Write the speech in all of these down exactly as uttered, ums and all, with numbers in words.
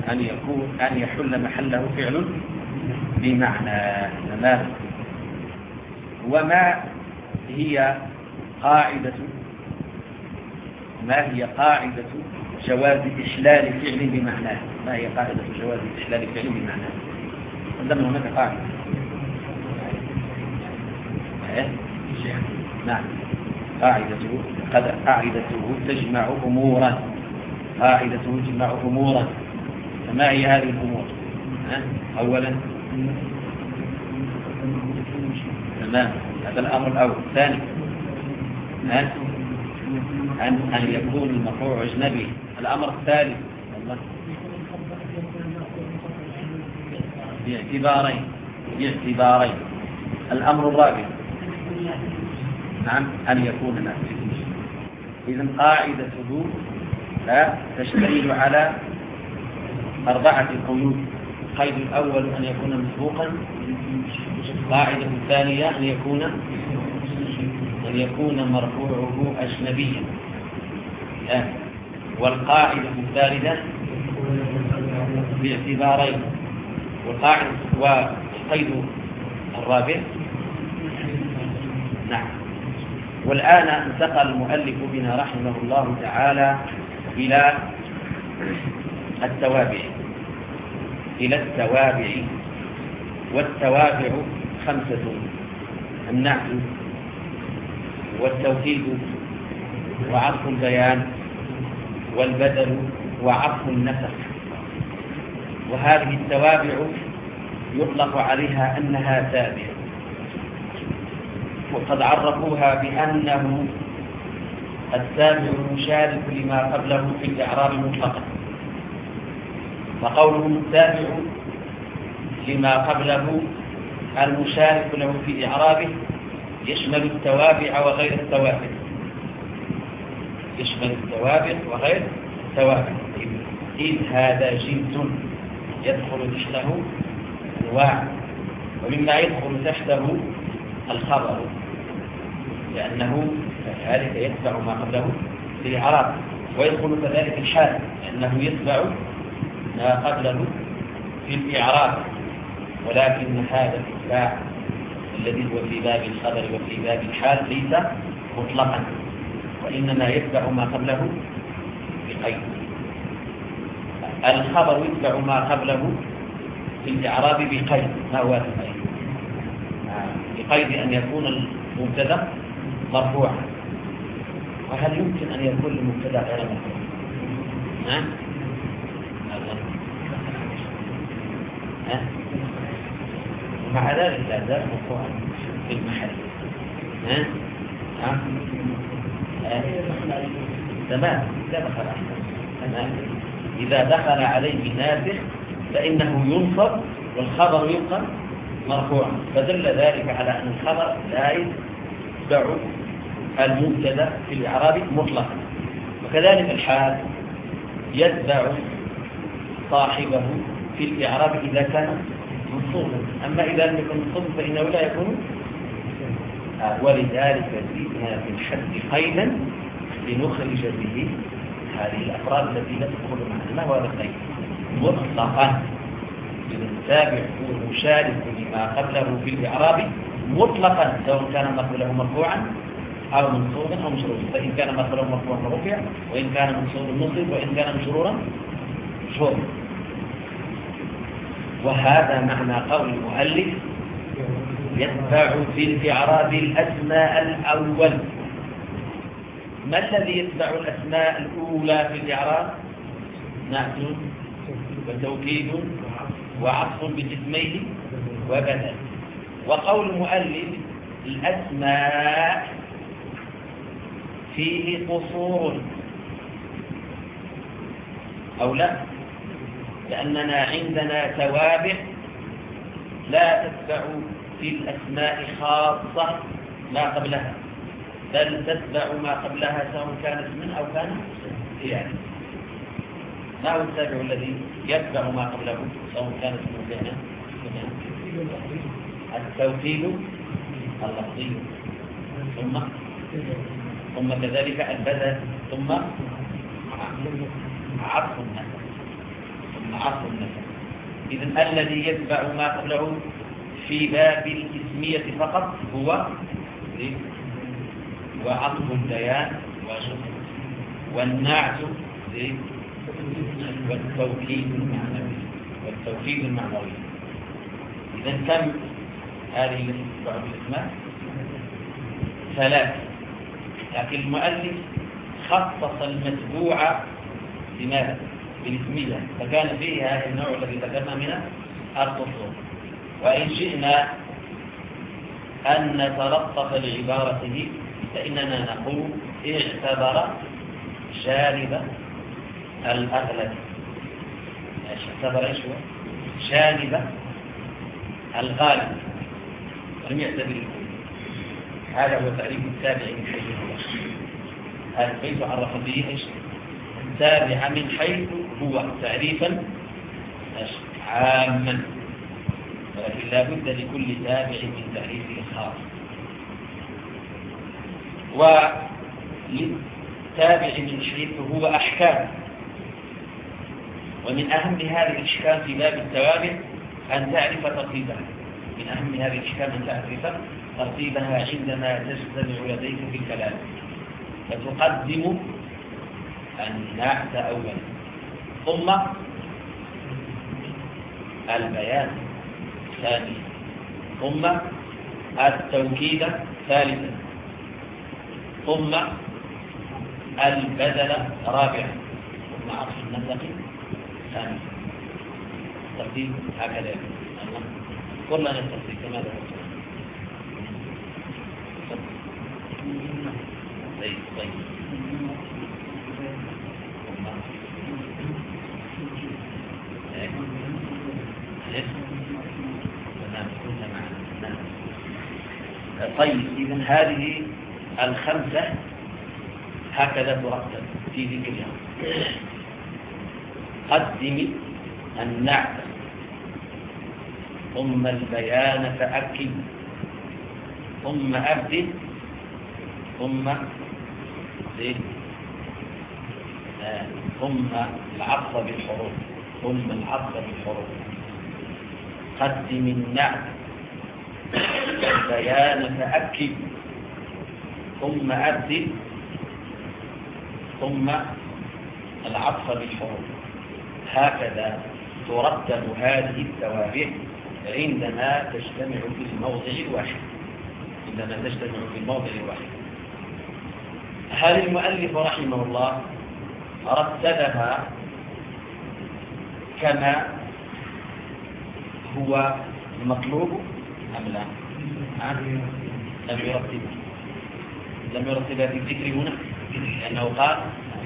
أن يكون أن يحل محله فعل بمعنى. تمام. وما هي قاعدة ما هي قاعدة جواز إحلال فعل بمعناه؟ ما هي قاعدة جواز إحلال فعل بمعناه؟ عندنا هناك قاعدة. إيه؟ نعم. قاعدته قاعدته تجمع أمورا قاعدته تجمع أمورا. فما هي هذه الأمور؟ أولا، تمام، هذا الأمر الأول. ثاني، أن أن يكون المرفوع أجنبي. الأمر الثالث والله باعتبارين باعتبارين الأمر الرابع، نعم، أن يكون نافذا. إذن قاعدته لا تشتمل على أربعة قيود. القيد الأول أن يكون مسبوقا. القاعدة الثانية أن يكون أن يكون مرفوعه أجنبيا. آه. والقاعدة الثالثة باعتبارين. والقاعدة والقيد الرابع. نعم. والآن انتقل المؤلف بنا رحمه الله تعالى إلى التوابع إلى التوابع والتوابع خمسة: النعت والتوكيد وعطف البيان والبدل وعطف النسخ. وهذه التوابع يطلق عليها أنها تابعة، وقد عرفوها بأنه التابع المشارك لما قبله في الإعراب مطلقا. وقولهم التابع لما قبله المشارك له في إعرابه يشمل التوابع وغير التوابع يشمل التوابع وغير التوابع إذ هذا جنس يدخل تحته أنواع، ومما يدخل تحته الخبر، لأنه كذلك يتبع ما قبله في الإعراب، ويدخل كذلك الحال لأنه يتبع ما قبله في الإعراب. ولكن هذا الإتباع الذي هو في باب الخبر وفي باب الحال ليس مطلقا، وإنما يتبع ما قبله بقيد. الخبر يتبع ما قبله في الإعراب بقيد. ما هو القيد؟ بقيد أن يكون المبتدا مرفوعا. وهل يمكن أن يكون المبتدا غير مرفوع؟ ها؟ ها؟ ومع ذلك لا زال مرفوعا في المحل. ها؟ ها؟ تمام. إذا دخل تمام إذا دخل عليه ناسخ فإنه ينصب والخبر يبقى مرفوعا، فدل ذلك على أن الخبر لا يتبع المبتدا في الإعراب مطلقا. وكذلك الحال يتبع صاحبه في الإعراب إذا كان منصوبا، أما إذا لم يكن منصوبا فإنه لا يكون. ولذلك زدنا في الحد قيدا لنخرج به هذه الأفراد التي لا تدخل معنا. ما هو هذا القيد؟ مطلقا. التابع هو مشارك لما قبله في الإعراب مطلقا، سواء كان ما قبله مرفوعا أو منصوبا أو مشرورا. فإن كان ما قبله مرفوعا رفع، وإن كان منصوبا نصب، وإن كان مشرورا شر. وهذا معنى قول المؤلف يتبع في الإعراب الأسماء الأول. ما الذي يتبع الأسماء الأولى في الإعراب؟ نعت وتوكيد وعطف بجسميه وبدل. وقول المؤلف الأسماء فيه قصور أو لا، لأننا عندنا توابع لا تتبع في الأسماء خاصة ما قبلها، بل تتبع ما قبلها سواء كانت من أو كان فعلا. ما هو التابع الذي يتبع ما قبله سواء كانت من فعلا؟ التوكيد اللفظي، ثم ثم كذلك البدل، ثم عطف النسخ ثم عطف النسب. إذن الذي يتبع ما قبله في باب الاسمية فقط هو وعطف البيان والنعت والتوكيد المعنوي والتوكيد المعنوي. إذن كم هذه بعض الاسماء؟ ثلاث. لكن المؤلف خصص المتبوع بماذا؟ بالاسمية، فكان فيه هذا النوع الذي ذكرنا من القصور. وإن شئنا أن نتلطف لعبارته فإننا نقول اعتبر جانب الأغلب. اعتبر ايش هو؟ جانب الغالب ولم يعتبر الكل. هذا هو تعريف التابع من حيث هو. هذا البيت عرف به ايش؟ التابع من حيث هو تعريفا عاما، ولكن لا بد لكل تابع من تعريفه الخاص. وللتابع من حيث هو أحكام، ومن أهم هذه الأحكام في باب التوابع أن تعرف ترتيبها. من أهم هذه الأحكام أن تعرف ترتيبها عندما تجتمع لديك في الكلام، فتقدم النعت أولا ثم البيان ثانيا ثم التوكيد ثالثا ثم البدل رابعا ثم عطف النسق ثانيا. الترتيب هكذا. قل لنا الترتيب كما ذكرت. طيب طيب طيب إذن هذه الخمسة هكذا ترتب في ذكرها. قدم النعت ثم البيان فأكد ثم أبدل ثم آه. ثم العطف بالحروف ثم العطف بالحروف. قدم النعت والبيان فأكد ثم أبدل ثم العطف بالحروف. هكذا ترتب هذه التوابع عندما تجتمع في الموضع الواحد. عندما تجتمع في الموضع الواحد. هل المؤلف رحمه الله رتبها كما هو المطلوب أم لا؟ لم يرتبها لم يرتبها في الذكر هنا لأنه قال،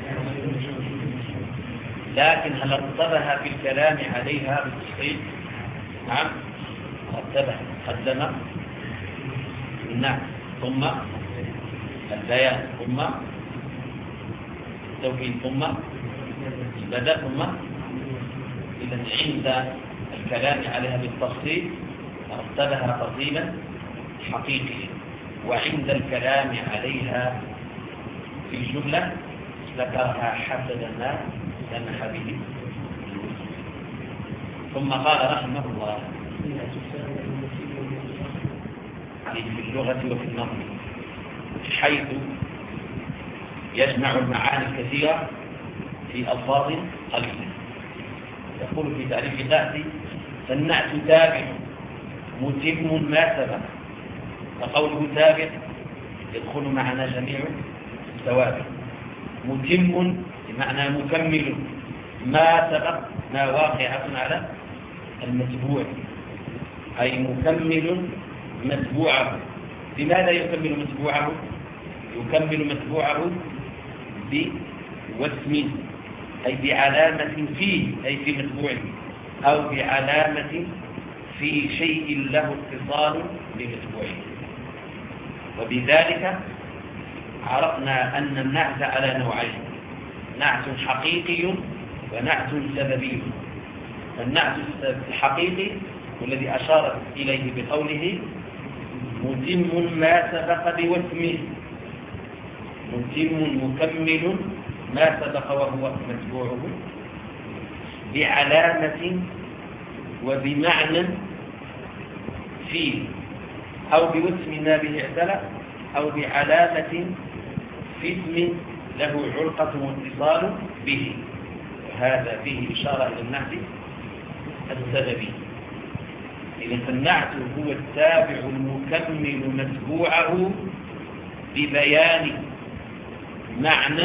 لكن هل رتبها في الكلام عليها بالتصحيح؟ نعم رتبها. قدم النعت ثم البيان ثم التوكيد ثم البدء ثم. إذن عند الكلام عليها بالتفصيل رتبها ترتيبا حقيقيا، وعند الكلام عليها في الجملة ذكرها حسب ما سمح به. ثم قال رحمه الله في اللغة وفي النظم حيث يجمع المعاني الكثيرة في ألفاظ قليلة. يقول في تعريف النعت: فالنعت تابع متم ما سبق. فقوله تابع يدخل معنا جميع التوابع. متم بمعنى مكمل ما سبق، ما واقعة على المتبوع، أي مكمل متبوعه. لماذا يكمل متبوعه؟ يكمل متبوعه بوسم، أي بعلامة فيه، أي في متبوعه، أو بعلامة في شيء له اتصال بمتبوعه. وبذلك عرفنا أن النعت على نوعين: نعت حقيقي ونعت سببي. النعت الحقيقي والذي أشار إليه بقوله متم ما سبق بوسمه، متم مكمل ما سبق وهو متبوعه. بعلامة وبمعنى فيه، أو باسم ما به اعتلى، أو بعلامة في اسم له علقة واتصال به. وهذا فيه إشارة إلى النعت السببي. إذن فالنعت هو التابع المكمل متبوعه ببيان معنى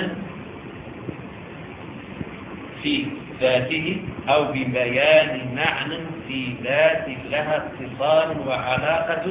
في ذاته، أو ببيان معنى في ذات لها اتصال وعلاقة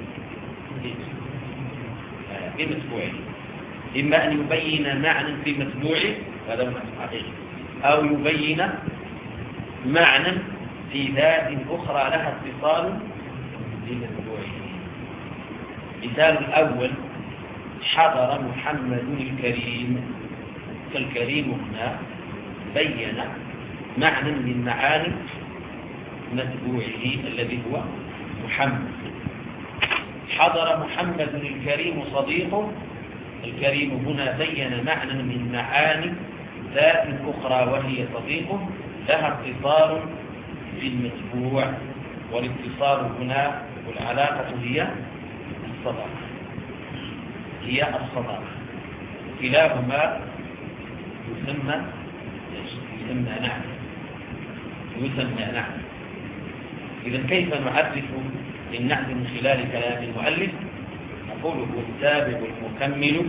بمتبوعه. إما أن يبين معنى في متبوعه، هذا هو المعنى الحقيقي، أو يبين معنى في ذات أخرى لها اتصال بمتبوعه. مثال الأول: حضر محمد الكريم. فالكريم هنا بين معنى من معاني متبوعه الذي هو محمد. حضر محمد الكريم صديقه. الكريم هنا بين معنى من معاني ذات أخرى وهي صديقه لها اتصال بالمتبوع، والاتصال هنا والعلاقة هي الصداقة هي الصداقة كلاهما يسمى يسمى نعم يسمى نعم. إذن كيف نعرف للنعت من خلال كلام المؤلف؟ نقول هو التابع المكمل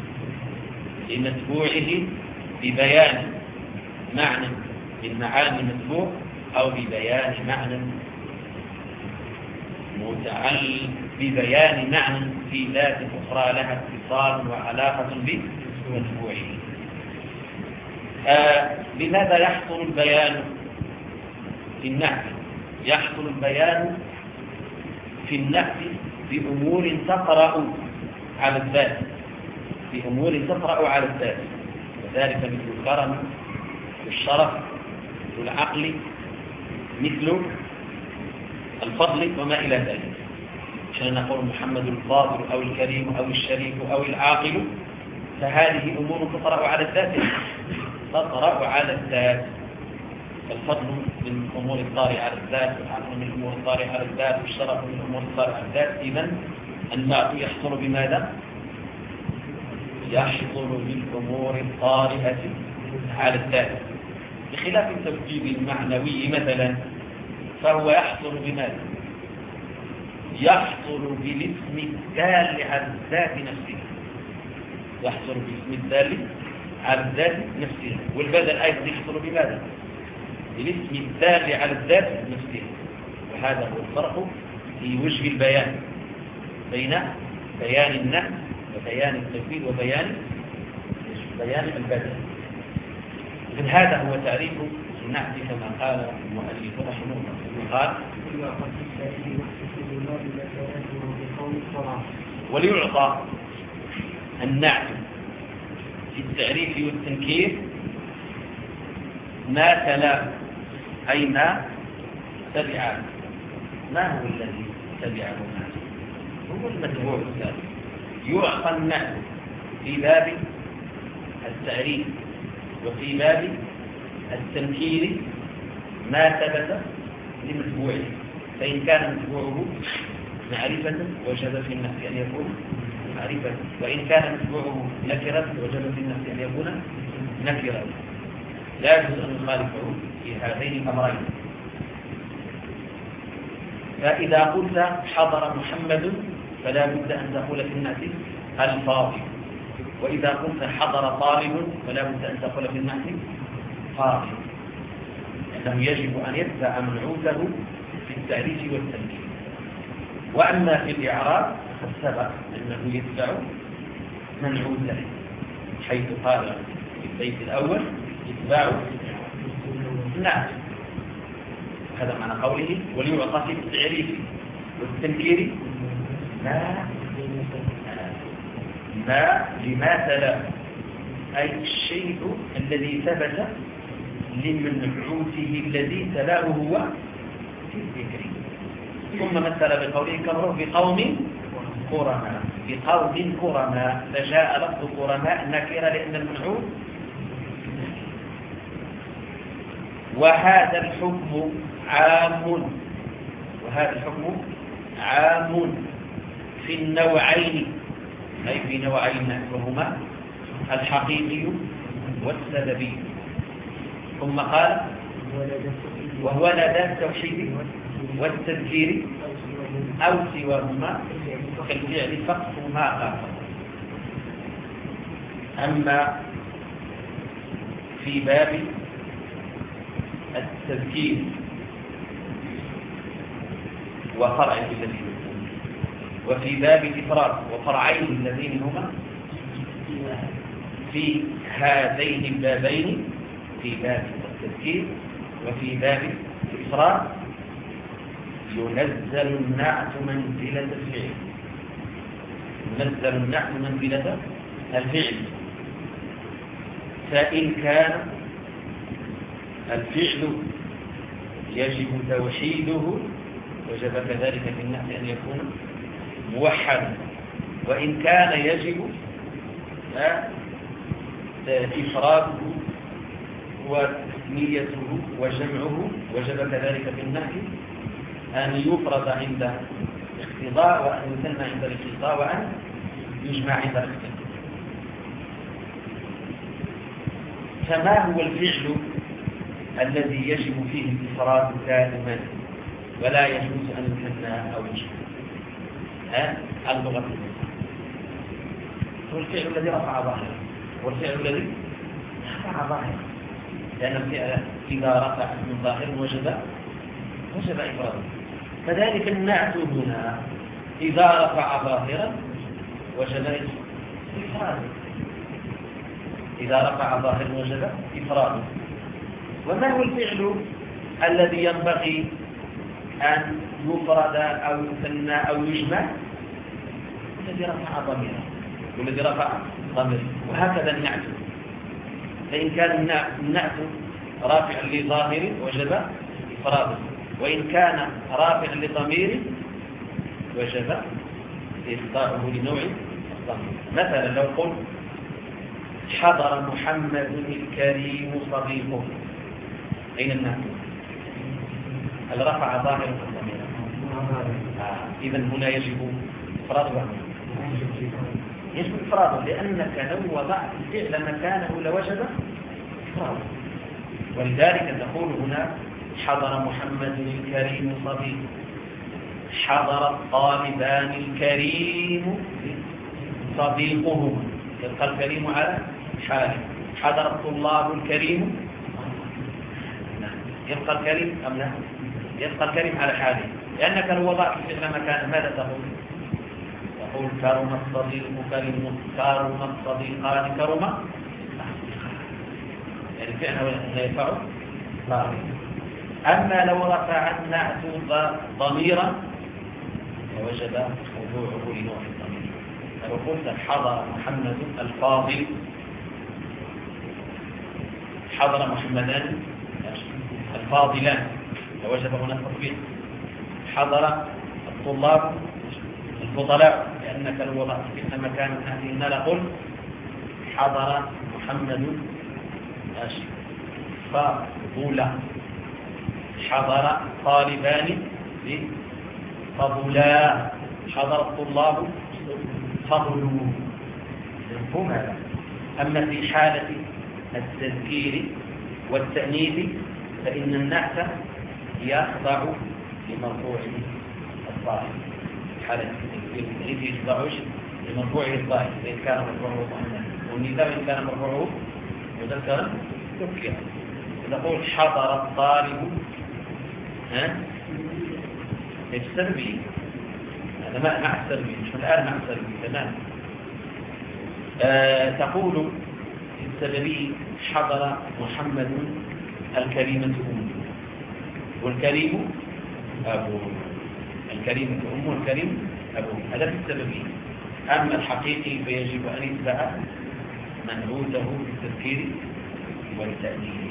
لمتبوعه ببيان معنى من معاني المتبوع، أو ببيان معنى متعلق ببيان معنى في ذات أخرى لها اتصال وعلاقة بمتبوعه. آه لماذا يحصل البيان في النعت؟ يحصل البيان في النعت بأمور تطرأ على الذات بأمور تطرأ على الذات وذلك مثل الكرم والشرف والعقل، مثل الفضل وما إلى ذلك. عشان نقول محمد الفاضل أو الكريم أو الشريف أو العاقل، فهذه أمور تطرأ على الذات تطرأ على الذات. الفضل من الأمور الطارئة على الذات، والعقل من الأمور الطارئة على الذات، والشرف من الأمور الطارئة على الذات. إذن النعت يحصل بماذا؟ يحصل بالأمور الطارئة على الذات، بخلاف التوكيد المعنوي مثلا، فهو يحصل بماذا؟ يحصل بالاسم الدال على الذات نفسها يحصل بالاسم الدال على الذات نفسها. والبدل أيضا يحصل بماذا؟ بالاسم الدال على الذات نفسها. وهذا هو الفرق في وجه البيان بين بيان النعت وبيان التوكيد وبيان بيان البدل. إذن هذا هو تعريف النعت كما قال المؤلف رحمه الله. قال: وليعطى النعت في التعريف والتنكير ما تلاه، أي ما تبعه. ما هو الذي تبعه النعت؟ هو المتبوع الثالث. يعطى النعت في باب التعريف وفي باب التنكير ما ثبت لمتبوعه، فإن كان متبوعه معرفة وجب في النفس أن يكون معرفة، وإن كان متبوعه نكرة وجب في النفس أن يكون نكرة. لا يجوز أن نخالفه في هذين الأمرين. فإذا قلت حضر محمد فلا بد أن تقول في النعت الفاضل، وإذا قلت حضر طالب فلا بد أن تقول في النعت فاضل، لأنه يجب أن يتبع منعوته في التعريف والتنكير. وأما في الإعراب فالسبق أنه يتبع منعوته، حيث قال في البيت الأول يتبع النعت. هذا معنى قوله وليعطى في التعريف والتنكير ما ما لما تلا، أي الشيء الذي ثبت لمنعوته الذي تلاه هو في الذكر. ثم مثل بقوله كرره بقوم كرماء بقوم كرماء، فجاء لفظ كرماء نكرة لأن المنعوت وهذا الحكم عام وهذا الحكم عام في النوعين، أي في نوعين وهما الحقيقي والسببي. ثم قال وهو لدى التوحيد والتذكير أو سواهما كالفعل فقط ما قال. أما في باب التذكير وفرعه الذي وفي باب الإفراد وفرعين الذين هما في هذين البابين، في باب التذكير وفي باب الإفراد، ينزل النعت منزلة الفعل ينزل النعت منزلة الفعل فإن كان الفعل يجب توحيده وجب كذلك في النعت أن يكون موحدا، وإن كان يجب إفراده وتثنيته وجمعه وجب كذلك في النعت أن يفرد عند الاقتضاء وأن يثنى عند الاقتضاء وأن يجمع عند الاقتضاء. فما هو الفعل الذي يجب فيه الإفراد دائما ولا يجوز أن يثنى أو يجمع؟ ها اللغة هو الفعل الذي رفع ظاهره، والفعل الذي رفع ظاهره، لأن الفعل إذا رفع من ظاهر وجب وجب إفراده. كذلك النعت هنا إذا رفع ظاهرا وجب إفراده، إذا رفع ظاهرا وجب إفراده. وما هو الفعل الذي ينبغي أن يفرد أو يثنى أو يجمع؟ الذي رفع ضميرا والذي رفع ضميرا. وهكذا النعت، فإن كان النعت رافعا لظاهر وجب إفراده، وإن كان رافعا لضمير وجب إخضاعه لنوع الضمير. مثلا لو قلت حضر محمد الكريم صديقه، أين النعت؟ هل رفع ظاهر الضمير؟ آه. إذن هنا يجب إفراده، يجب إفراده، لأنك لو وضعت الفعل مكانه لوجب إفراده. ولذلك تقول هنا حضر محمد الكريم صديقه، حضر الطالبان الكريم صديقهما، يبقى الكريم على حاله. حضر الطلاب الكريم، يبقى الكريم أم لا؟ يبقى الكريم على حاله، لأنك لو وضعت الفعل مكانه ماذا تقول؟ تقول كرم الصديق كريم، كرم الصديقان كرم، يعني الفعل لا ينفع ظاهرا. أما لو رفع النعت ضميرا فوجب خضوعه لنوع الضمير. لو قلت حضر محمد الفاضل، حضر محمدان الفاضلان فوجب هنا التطبيق. حضر الطلاب الفضلاء، لأنك لو وضعت في مكان هذه لقل حضر محمد فضولا، حضر طالبان فضولا، حضر الطلاب فضلوا. مفهوم هذا؟ أما في حالة التذكير والتأنيث فإن النعت يخضع لمرفوعه الظاهر. حالة التذكير والتأنيث يخضع لمرفوعه الظاهر، إن كان مرفوعه ظاهرا، والنداء إن كان مرفوعه مذكرا ذكر. نقول حضر الطالب، ها السلبي، هذا مع السلبي، مش الآن مع السلبي تمام. آه تقول السلبي حضر محمد الكريمة أم، والكريم أبو، الكريمة أم والكريم أبو، هذا في السببي. أما الحقيقي فيجب أن يتبع منعوته بالتذكير والتأنيث.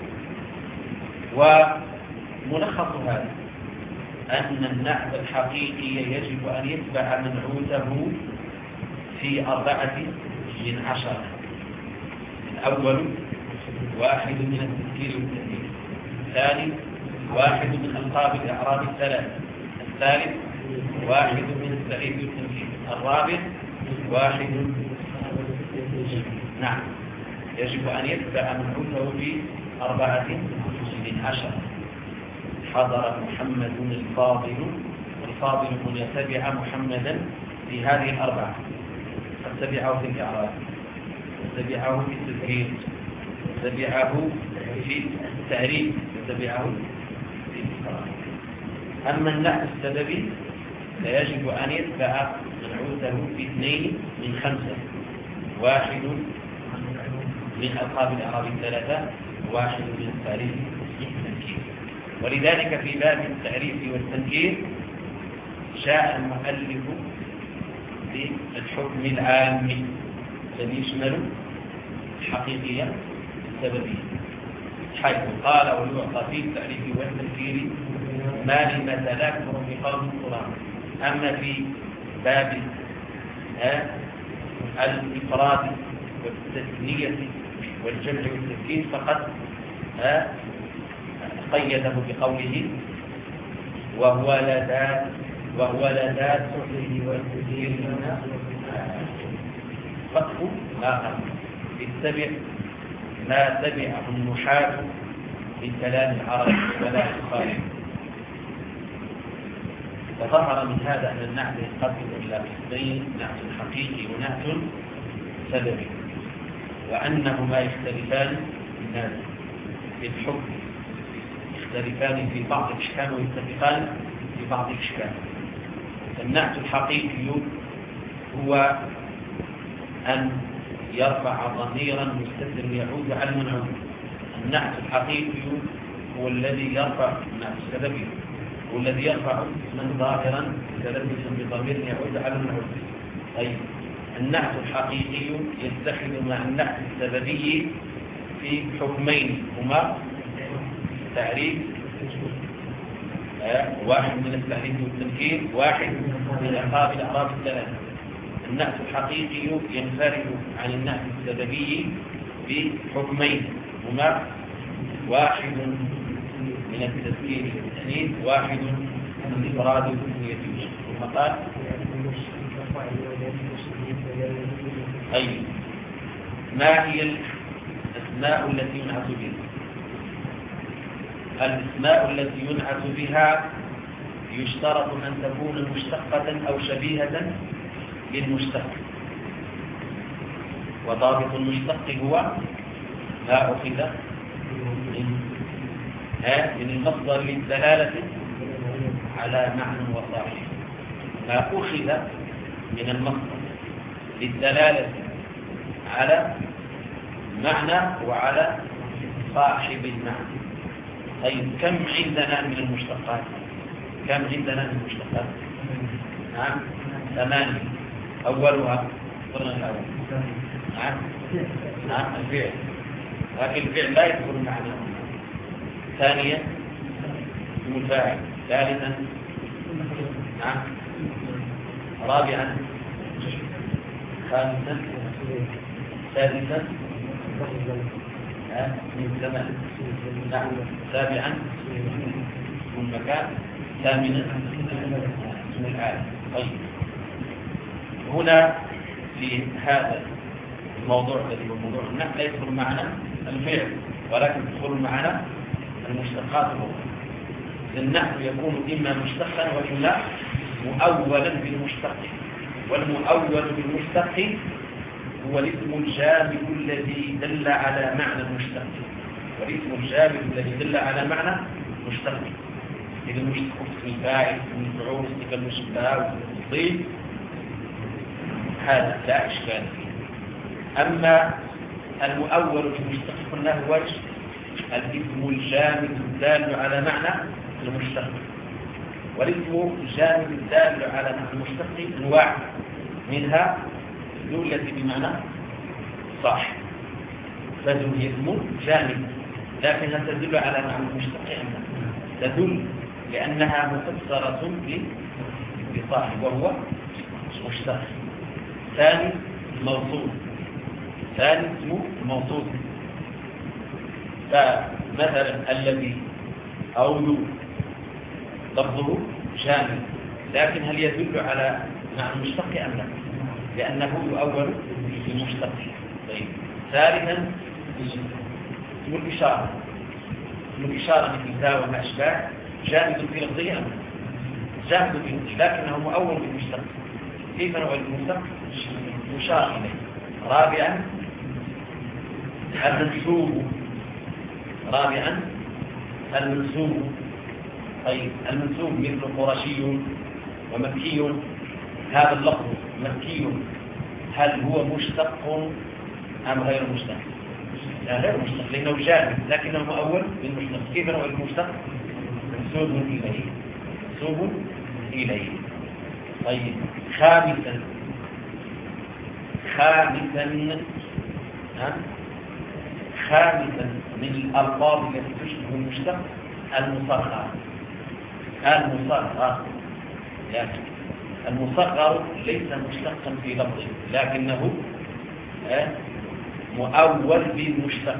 وملخص هذا أن النعت الحقيقي يجب أن يتبع منعوته في أربعة من عشرة. الأول واحد من التذكير والتأنيث، الثاني واحد من ألقاب الإعراب الثلاث. الثالث واحد من التعريف والتمثيل. الرابع واحد. نعم، يجب أن يتبع منعوته في أربعة من عشرة. حضر محمد الفاضل، الفاضل من يتبع محمدا في هذه الأربعة. قد تبعه في الإعراب، تبعه في التذكير، تبعه في التعريف، تبعه في الإقرار. أما النحو السببي فيجب أن يتبع منعوته في اثنين من خمسة. واحد من ألقاب الإعراب الثلاثة، واحد من التعريف والتنكير. ولذلك في باب التعريف والتنكير جاء المؤلف بالحكم العام الذي يشمل الحقيقية السببية، حيث قال ويعطى في التعريف والتنكير ما لمثل يكثر في قول القرآن. أما في باب الإفراد والتثنية والجمع والتذكير فقد قيده بقوله وهو لدى وهو لدى التعريف والتنكير فقه آخر اتبع ما تبعه النحاة من كلام العرب ولا الخارج. فظهر من هذا أن النعت ينقسم إلى قسمين: نعت حقيقي ونعت سببي، وأنهما يختلفان في الحكم، يختلفان في بعض الأحكام ويتفقان في بعض الأحكام. النعت الحقيقي هو أن يرفع ضميرا مستتر يعود على المنعوت. النعت الحقيقي هو الذي يرفع النعت السببي هو الذي يرفع من ظاهرا تلبسا بضمير يعود على المنعوت. طيب، النعت الحقيقي يتخذ مع النعت السببي في حكمين هما تعريف، واحد من التعريف والتنكير، واحد من ألقاب الإعراب الثلاثة. النعت الحقيقي ينفرد عن النعت السببي بحكمين هما واحد من التذكير والتأنيث، واحد من الإفراد والتثنية. ثم قال أي ما هي الأسماء التي ينعت بها؟ الأسماء التي ينعت بها يشترط أن تكون مشتقة أو شبيهة بالمشتق. وضابط المشتق هو ما أخذ من من المصدر للدلالة على معنى وصاحب. ما أخذ من المصدر للدلالة على معنى وعلى صاحب المعنى. طيب، كم عندنا من المشتقات؟ كم عندنا من المشتقات؟ نعم، ثمانية. أولها قلنا الأول نعم نعم الفعل، لكن الفعل لا يدخل معنى. ثانيا اسم الفاعل. ثالثا نعم رابعا. خامسا سادسا من زمان. نعم سابعا اسم المكان. ثامنا اسم الآلة. طيب، هنا في هذا الموضوع الذي هو موضوع النحو لا يدخل معنا الفعل، ولكن يدخل معنا المشتقات الأخرى. النحو يكون إما مشتقا وإلا مؤولا بالمشتق. والمؤول بالمشتق هو الاسم الجامد الذي دل على معنى المشتق. والاسم الجامد الذي دل على معنى مشتق، إذا المشتق اسم الفاعل، اسم المفعول، اسم المشبه والتفضيل، هذا لا إشكال فيه. أما المؤول بالمشتق قلنا هو الاسم الجامد الدال على معنى المشتق. والاسم الجامد الدال على معنى المشتق انواع، منها ذو التي بمعنى صاحب، فذو هي اسم جامد لكنها تدل على معنى المشتق، تدل لأنها مفسرة بصاحب وهو مشتق. ثاني موصول، ثاني اسمه موصول. فمثلا الذي أو ذو لفظه شامل، لكن هل يدل على معنى المشتق أم لا؟ لأنه يؤول بالمشتق. طيب ثالثا اسم الإشارة. اسم الإشارة مثل ذا وما أشباه جامد في لفظه أم لا؟ جامد في لفظه لكنه مؤول بالمشتق. كيف نوع المشتق؟ مشار إليه. رابعا المنسوب. رابعا المنسوب. طيب المنسوب مثل قرشي ومكي. هذا اللفظ مكي هل هو مشتق أم غير مشتق؟ لا غير مشتق لأنه جامد لكنه مؤول بالمشتق. كيف نوع المشتق؟ منسوب إليه. منسوب إليه. طيب خامسا خامسا ها خامسا من الألفاظ التي تشبه المشتق المصغر. المصغر يعني المصغر ليس مشتقا في لفظه لكنه مؤول بالمشتق.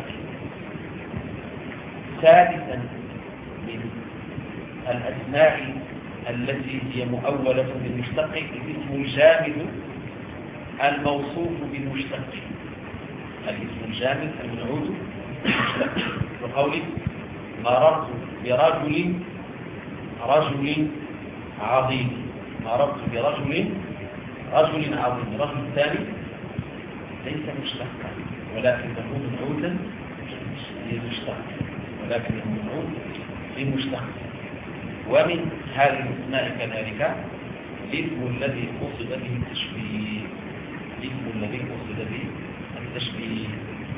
ثالثا من الأسماء التي هي مؤولة بالمشتق الاسم الجامد الموصوف بالمشتق. الاسم الجامد المنعوت بالمشتق وقولي مررت برجل رجل عظيم. مررت برجل رجل عظيم. الرجل الثاني ليس مشتقا ولكنه منعوتا بالمشتق ولكنه منعوت بالمشتق. ومن هذه الاسماء كذلك الاسم الذي قصد به التشبيه. الاسم الذي قصد به التشبيه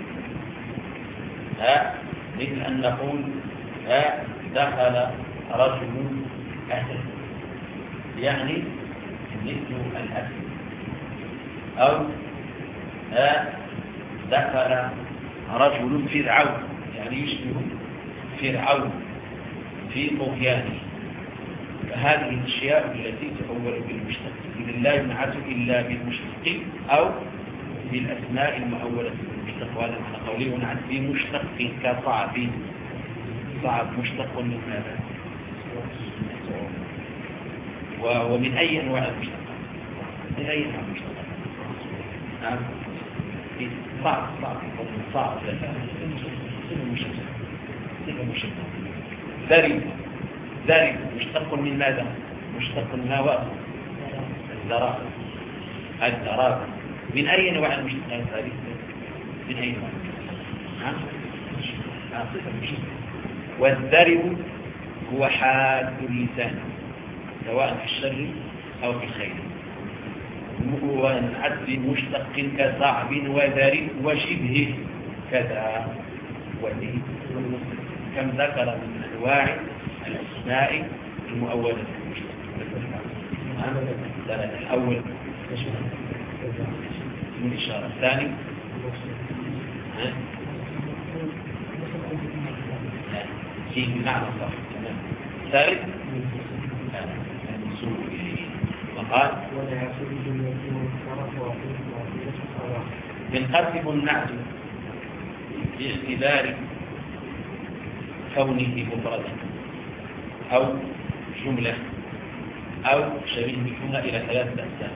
ها مثل أن نقول ها دخل رجل أسد يعني مثل الأسد. أو ها دخل رجل فرعون يعني يشبه فرعون في طغيانه. فهذه الأشياء التي تؤول بالمشتق إذن لا ينعت إلا بالمشتق أو بالأسماء المؤولة بالمشتق. وهذا معنى قوله ونعت بمشتق كصعب. صعب مشتق من ماذا؟ ومن أي أنواع المشتق؟ من أي أنواع المشتق؟ نعم صعب صعب صعب صعب مشتق مشتق. ذرب ذرب مشتق من ماذا؟ مشتق من هواء الذراب. الذراب من أي نوع المشتقات هذه؟ من أي نوع؟ ها؟ صفة المشتق. والذرب هو حاد اللسان سواء في الشر أو في الخير. ونعد مشتق كصعب وذرب وشبه كذا. وذه كم ذكر من أنواع الأسماء المؤولة بالمشتق. الأول اسم الإشارة. الثاني فيه معنى صح. الثالث المنسوب إليه. وقال ينقسم النعت باعتبار كونه مفردا أو جملة أو شبيه بالجملة إلى ثلاثة أقسام.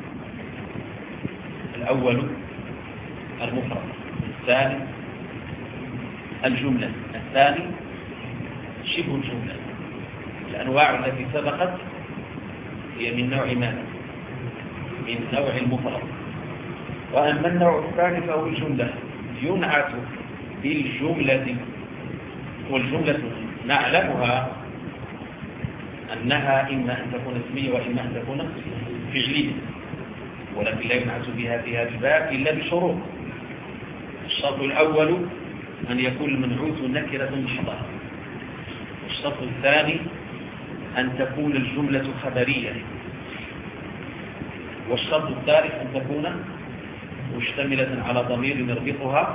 الأول المفرد. الثاني الجملة. الثاني شبه الجملة. الأنواع التي سبقت هي من نوع ماذا؟ من نوع المفرد. وأما النوع الثاني فهو الجملة ينعت بالجملة. والجملة نعلمها أنها إما أن تكون اسمية وإما أن تكون فعلية ولكن لا ينعت بها في هذا الباب إلا بشروط. الشرط الأول أن يكون المنعوت نكرة محضة. الشرط الثاني أن تكون الجملة خبرية. والشرط الثالث أن تكون مشتملة على ضمير يربطها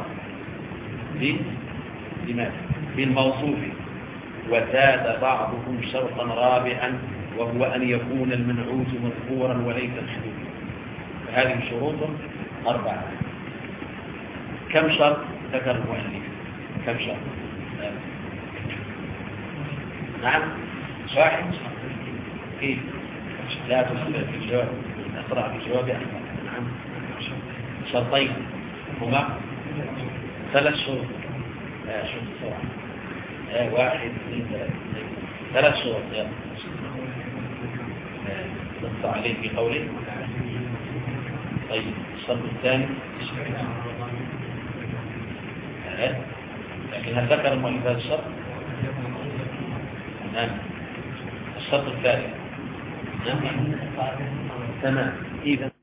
بماذا؟ بالموصوف. وزاد بعضهم شرطا رابعا وهو أن يكون المنعوت مذكورا وليس محذوفا. فهذه شروط أربعة. كم شرط ذكر المؤلف؟ كم شرط؟ نعم واحد كيف لا تسبب في الجواب أقرأ في الجواب أحمد. نعم شرطين هما ثلاث شروط. لا شوف بسرعة. آه واحد اثنين ثلاثة ثلاث شروط. نص عليه في قوله. طيب الشرط الثاني آه. لكن هل ذكر المؤلف هذا الشرط؟ نعم الشرط الثالث. نعم تمام. إذا